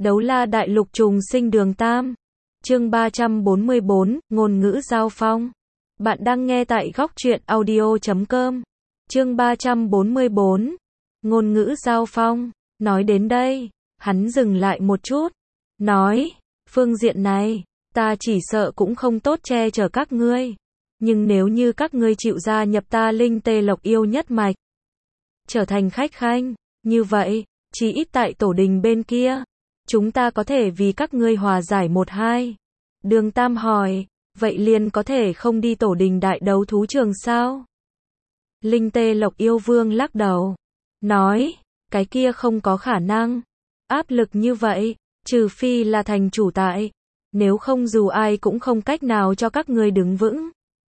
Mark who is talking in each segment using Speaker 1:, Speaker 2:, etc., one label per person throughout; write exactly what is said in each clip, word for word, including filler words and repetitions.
Speaker 1: Đấu la đại lục trùng sinh đường Tam. Chương ba trăm bốn mươi bốn, ngôn ngữ giao phong. Bạn đang nghe tại góc truyện audio chấm com. Chương ba trăm bốn mươi bốn, ngôn ngữ giao phong. Nói đến đây, hắn dừng lại một chút. Nói, phương diện này, ta chỉ sợ cũng không tốt che chở các ngươi. Nhưng nếu như các ngươi chịu gia nhập ta Linh Tê Lộc Yêu nhất mạch, trở thành khách khanh, như vậy, chỉ ít tại tổ đình bên kia, chúng ta có thể vì các ngươi hòa giải một hai. Đường Tam hỏi, vậy liền có thể không đi tổ đình đại đấu thú trường sao? Linh Tê Lộc Yêu Vương lắc đầu, nói, cái kia không có khả năng. Áp lực như vậy, trừ phi là thành chủ tại, nếu không dù ai cũng không cách nào cho các ngươi đứng vững.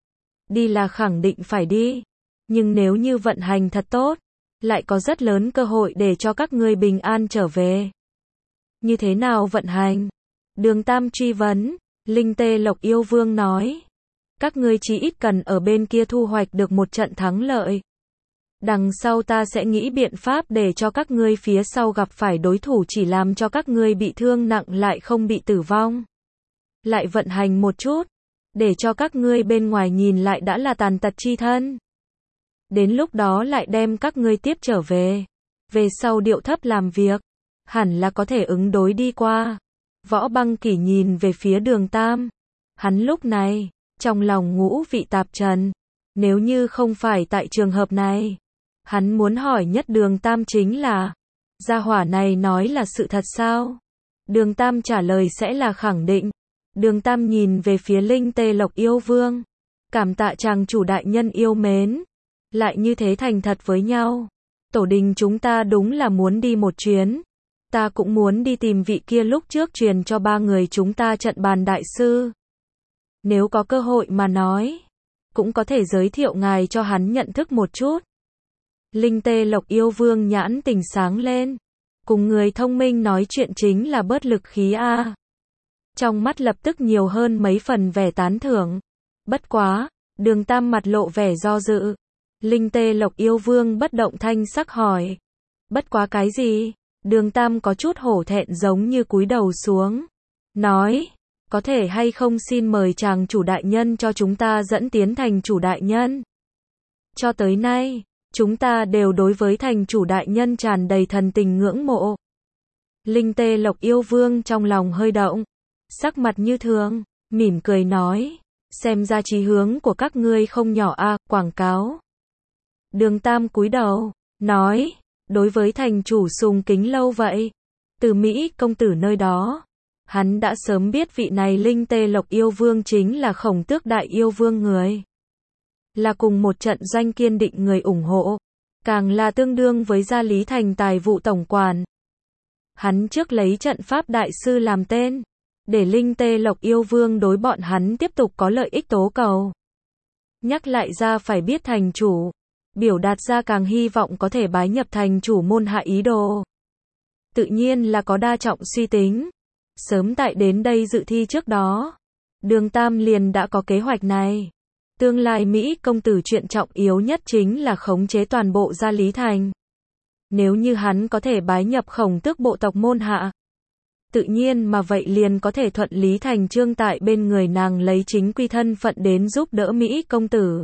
Speaker 1: Đi là khẳng định phải đi, nhưng nếu như vận hành thật tốt, lại có rất lớn cơ hội để cho các ngươi bình an trở về. Như thế nào vận hành? Đường Tam truy vấn. Linh Tê Lộc Yêu Vương nói, các ngươi chỉ ít cần ở bên kia thu hoạch được một trận thắng lợi. Đằng sau ta sẽ nghĩ biện pháp để cho các ngươi phía sau gặp phải đối thủ chỉ làm cho các ngươi bị thương nặng lại không bị tử vong. Lại vận hành một chút, để cho các ngươi bên ngoài nhìn lại đã là tàn tật chi thân. Đến lúc đó lại đem các ngươi tiếp trở về. Về sau điệu thấp làm việc, hẳn là có thể ứng đối đi qua. Võ Băng Kỷ nhìn về phía Đường Tam. Hắn lúc này, trong lòng ngũ vị tạp trần. Nếu như không phải tại trường hợp này, hắn muốn hỏi nhất Đường Tam chính là, gia hỏa này nói là sự thật sao? Đường Tam trả lời sẽ là khẳng định. Đường Tam nhìn về phía Linh Tê Lộc Yêu Vương. Cảm tạ chàng chủ đại nhân yêu mến. Lại như thế thành thật với nhau. Tổ đình chúng ta đúng là muốn đi một chuyến. Ta cũng muốn đi tìm vị kia lúc trước truyền cho ba người chúng ta trận bàn đại sư. Nếu có cơ hội mà nói, cũng có thể giới thiệu ngài cho hắn nhận thức một chút. Linh Tê Lộc Yêu Vương nhãn tình sáng lên. Cùng người thông minh nói chuyện chính là bớt lực khí a. Trong mắt lập tức nhiều hơn mấy phần vẻ tán thưởng. Bất quá, Đường Tam mặt lộ vẻ do dự. Linh Tê Lộc Yêu Vương bất động thanh sắc hỏi. Bất quá cái gì? Đường Tam có chút hổ thẹn giống như cúi đầu xuống. Nói, có thể hay không xin mời chàng chủ đại nhân cho chúng ta dẫn tiến thành chủ đại nhân. Cho tới nay, chúng ta đều đối với thành chủ đại nhân tràn đầy thần tình ngưỡng mộ. Linh Tê Lộc Yêu Vương trong lòng hơi động. Sắc mặt như thường, mỉm cười nói. Xem ra chí hướng của các ngươi không nhỏ a, à, quảng cáo. Đường Tam cúi đầu, nói. Đối với thành chủ sùng kính lâu vậy. Từ Mỹ công tử nơi đó, hắn đã sớm biết vị này Linh Tê Lộc Yêu Vương chính là Khổng Tước Đại Yêu Vương người. Là cùng một trận doanh kiên định người ủng hộ. Càng là tương đương với gia lý thành tài vụ tổng quản. Hắn trước lấy trận pháp đại sư làm tên. Để Linh Tê Lộc Yêu Vương đối bọn hắn tiếp tục có lợi ích tố cầu. Nhắc lại ra phải biết thành chủ. Biểu đạt ra càng hy vọng có thể bái nhập thành chủ môn hạ ý đồ. Tự nhiên là có đa trọng suy tính. Sớm tại đến đây dự thi trước đó, Đường Tam liền đã có kế hoạch này. Tương lai Mỹ công tử chuyện trọng yếu nhất chính là khống chế toàn bộ gia lý thành. Nếu như hắn có thể bái nhập Khổng Tước bộ tộc môn hạ, tự nhiên mà vậy liền có thể thuận lý thành chương tại bên người nàng lấy chính quy thân phận đến giúp đỡ Mỹ công tử.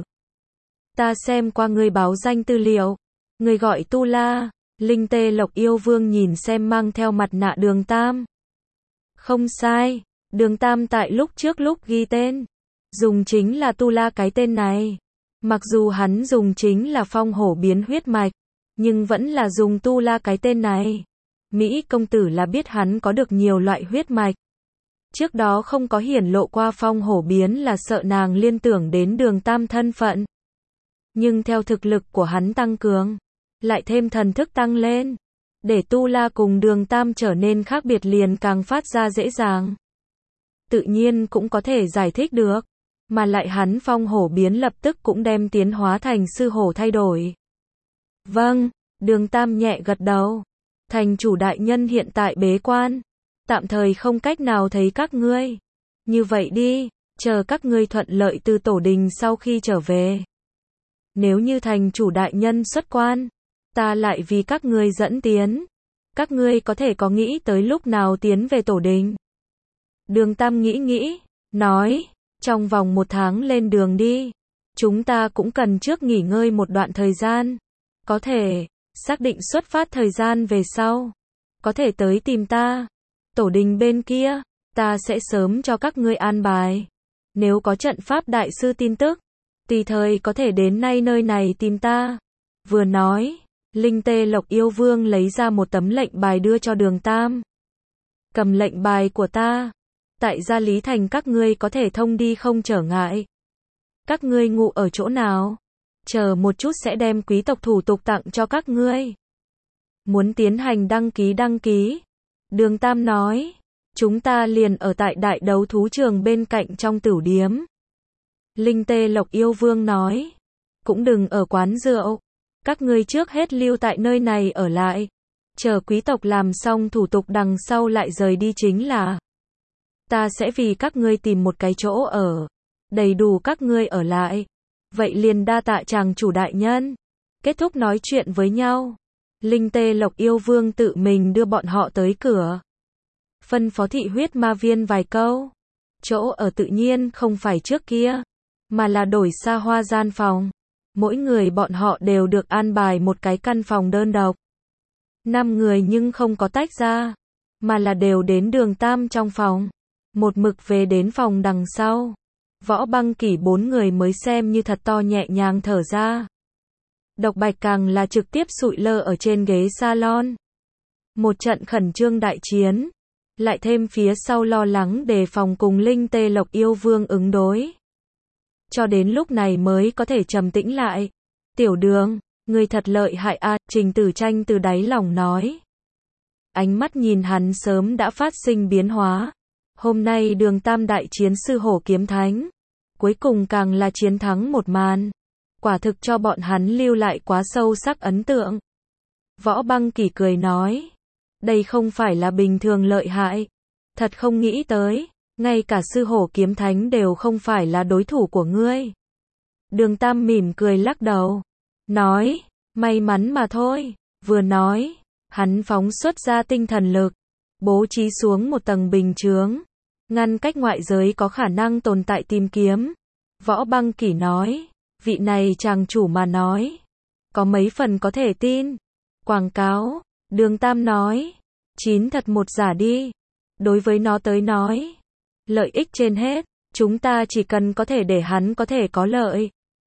Speaker 1: Ta xem qua ngươi báo danh tư liệu. Ngươi gọi Tu La. Linh Tê Lộc Yêu Vương nhìn xem mang theo mặt nạ Đường Tam. Không sai. Đường Tam tại lúc trước lúc ghi tên, dùng chính là Tu La cái tên này. Mặc dù hắn dùng chính là Phong Hổ biến huyết mạch, nhưng vẫn là dùng Tu La cái tên này. Mỹ công tử là biết hắn có được nhiều loại huyết mạch. Trước đó không có hiển lộ qua Phong Hổ biến là sợ nàng liên tưởng đến Đường Tam thân phận. Nhưng theo thực lực của hắn tăng cường, lại thêm thần thức tăng lên, để Tu La cùng Đường Tam trở nên khác biệt liền càng phát ra dễ dàng. Tự nhiên cũng có thể giải thích được, mà lại hắn Phong Hổ biến lập tức cũng đem tiến hóa thành sư hổ thay đổi. Vâng, Đường Tam nhẹ gật đầu. Thành chủ đại nhân hiện tại bế quan, tạm thời không cách nào thấy các ngươi. Như vậy đi, chờ các ngươi thuận lợi từ tổ đình sau khi trở về. Nếu như thành chủ đại nhân xuất quan, ta lại vì các ngươi dẫn tiến. Các ngươi có thể có nghĩ tới lúc nào tiến về tổ đình? Đường Tam nghĩ nghĩ, nói, trong vòng một tháng lên đường đi. Chúng ta cũng cần trước nghỉ ngơi một đoạn thời gian. Có thể, xác định xuất phát thời gian về sau. Có thể tới tìm ta. Tổ đình bên kia, ta sẽ sớm cho các ngươi an bài. Nếu có trận pháp đại sư tin tức, tùy thời có thể đến nay nơi này tìm ta. Vừa nói, Linh Tê Lộc Yêu Vương lấy ra một tấm lệnh bài đưa cho Đường Tam. Cầm lệnh bài của ta. Tại gia Lý Thành các ngươi có thể thông đi không trở ngại. Các ngươi ngụ ở chỗ nào? Chờ một chút sẽ đem quý tộc thủ tục tặng cho các ngươi. Muốn tiến hành đăng ký đăng ký. Đường Tam nói, chúng ta liền ở tại đại đấu thú trường bên cạnh trong tửu điếm. Linh Tê Lộc Yêu Vương nói, cũng đừng ở quán rượu. Các ngươi trước hết lưu tại nơi này ở lại. Chờ quý tộc làm xong thủ tục đằng sau lại rời đi chính là. Ta sẽ vì các ngươi tìm một cái chỗ ở. Đầy đủ các ngươi ở lại. Vậy liền đa tạ chàng chủ đại nhân. Kết thúc nói chuyện với nhau. Linh Tê Lộc Yêu Vương tự mình đưa bọn họ tới cửa. Phân phó thị huyết ma viên vài câu. Chỗ ở tự nhiên không phải trước kia, mà là đổi xa hoa gian phòng. Mỗi người bọn họ đều được an bài một cái căn phòng đơn độc. Năm người nhưng không có tách ra, mà là đều đến Đường Tam trong phòng. Một mực về đến phòng đằng sau. Võ Băng Kỷ bốn người mới xem như thật to nhẹ nhàng thở ra. Độc Bạch càng là trực tiếp sụi lơ ở trên ghế salon. Một trận khẩn trương đại chiến, lại thêm phía sau lo lắng đề phòng cùng Linh Tê Lộc Yêu Vương ứng đối. Cho đến lúc này mới có thể trầm tĩnh lại. Tiểu Đường, người thật lợi hại a, Trình Tử Tranh từ đáy lòng nói. Ánh mắt nhìn hắn sớm đã phát sinh biến hóa. Hôm nay Đường Tam đại chiến sư hổ kiếm thánh. Cuối cùng càng là chiến thắng một màn. Quả thực cho bọn hắn lưu lại quá sâu sắc ấn tượng. Võ Băng Kỷ cười nói. Đây không phải là bình thường lợi hại. Thật không nghĩ tới. Ngay cả sư hổ kiếm thánh đều không phải là đối thủ của ngươi. Đường Tam mỉm cười lắc đầu. Nói. May mắn mà thôi. Vừa nói. Hắn phóng xuất ra tinh thần lực. Bố trí xuống một tầng bình chướng. Ngăn cách ngoại giới có khả năng tồn tại tìm kiếm. Võ Băng Kỷ nói. Vị này chàng chủ mà nói. Có mấy phần có thể tin. Quảng cáo. Đường Tam nói. Chín thật một giả đi. Đối với nó tới nói. Lợi ích trên hết. Chúng ta chỉ cần có thể để hắn có thể có lợi.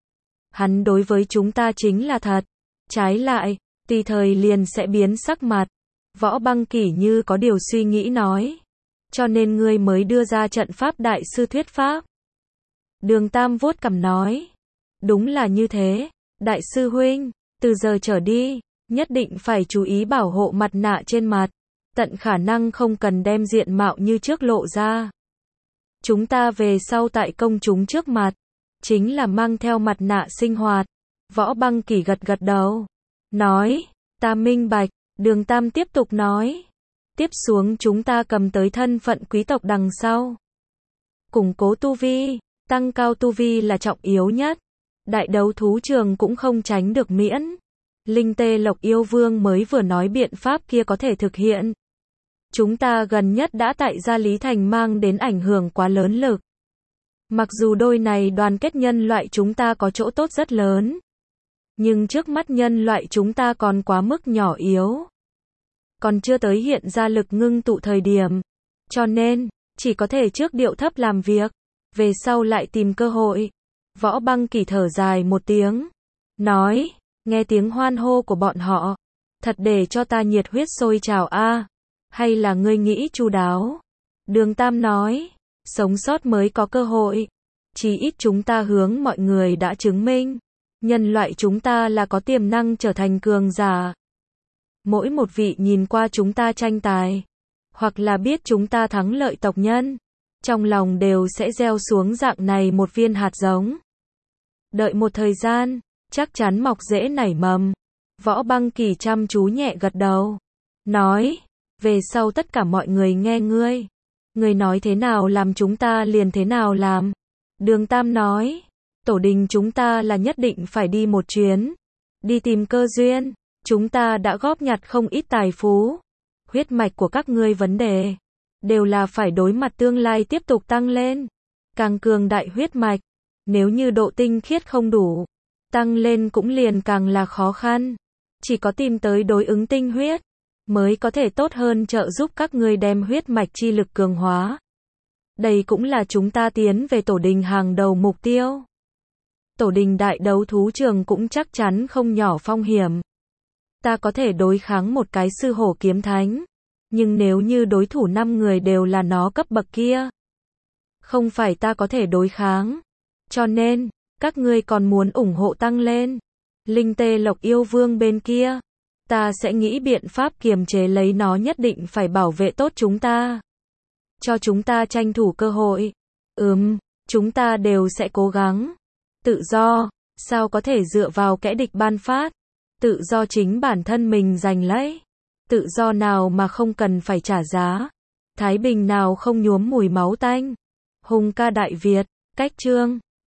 Speaker 1: Hắn đối với chúng ta chính là thật. Trái lại, tùy thời liền sẽ biến sắc mặt. Võ Băng Kỷ như có điều suy nghĩ nói. Cho nên ngươi mới đưa ra trận pháp đại sư thuyết pháp. Đường Tam vuốt cằm nói. Đúng là như thế. Đại sư huynh, từ giờ trở đi, nhất định phải chú ý bảo hộ mặt nạ trên mặt. Tận khả năng không cần đem diện mạo như trước lộ ra. Chúng ta về sau tại công chúng trước mặt, chính là mang theo mặt nạ sinh hoạt. Võ Băng Kỷ gật gật đầu. Nói, ta minh bạch. Đường Tam tiếp tục nói. Tiếp xuống chúng ta cầm tới thân phận quý tộc đằng sau. Củng cố tu vi, tăng cao tu vi là trọng yếu nhất. Đại đấu thú trường cũng không tránh được miễn. Linh Tê Lộc Yêu Vương mới vừa nói biện pháp kia có thể thực hiện. Chúng ta gần nhất đã tại gia Lý Thành mang đến ảnh hưởng quá lớn lực. Mặc dù đôi này đoàn kết nhân loại chúng ta có chỗ tốt rất lớn. Nhưng trước mắt nhân loại chúng ta còn quá mức nhỏ yếu. Còn chưa tới hiện ra lực ngưng tụ thời điểm. Cho nên, chỉ có thể trước điệu thấp làm việc. Về sau lại tìm cơ hội. Võ Băng Kỷ thở dài một tiếng. Nói, nghe tiếng hoan hô của bọn họ. Thật để cho ta nhiệt huyết sôi trào a. Hay là ngươi nghĩ chu đáo? Đường Tam nói, sống sót mới có cơ hội. Chỉ ít chúng ta hướng mọi người đã chứng minh. Nhân loại chúng ta là có tiềm năng trở thành cường giả. Mỗi một vị nhìn qua chúng ta tranh tài, hoặc là biết chúng ta thắng lợi tộc nhân, trong lòng đều sẽ gieo xuống dạng này một viên hạt giống. Đợi một thời gian, chắc chắn mọc rễ nảy mầm. Võ Băng Kỷ chăm chú nhẹ gật đầu. Nói, về sau tất cả mọi người nghe ngươi. Ngươi nói thế nào làm chúng ta liền thế nào làm. Đường Tam nói, tổ đình chúng ta là nhất định phải đi một chuyến. Đi tìm cơ duyên. Chúng ta đã góp nhặt không ít tài phú. huyết mạch của các ngươi vấn đề, đều là phải đối mặt tương lai tiếp tục tăng lên. Càng cường đại huyết mạch, nếu như độ tinh khiết không đủ, tăng lên cũng liền càng là khó khăn. Chỉ có tìm tới đối ứng tinh huyết, mới có thể tốt hơn trợ giúp các ngươi đem huyết mạch chi lực cường hóa. Đây cũng là chúng ta tiến về tổ đình hàng đầu mục tiêu. Tổ đình đại đấu thú trường cũng chắc chắn không nhỏ phong hiểm. Ta có thể đối kháng một cái sư hổ kiếm thánh, nhưng nếu như đối thủ năm người đều là nó cấp bậc kia, không phải ta có thể đối kháng. Cho nên, các ngươi còn muốn ủng hộ tăng lên. Linh tê lộc yêu vương bên kia, ta sẽ nghĩ biện pháp kiềm chế lấy nó, nhất định phải bảo vệ tốt chúng ta. Cho chúng ta tranh thủ cơ hội. Ừm, chúng ta đều sẽ cố gắng. Tự do, sao có thể dựa vào kẻ địch ban phát? Tự do chính bản thân mình giành lấy. Tự do nào mà không cần phải trả giá? Thái bình nào không nhuốm mùi máu tanh? Hùng ca Đại Việt, cách chương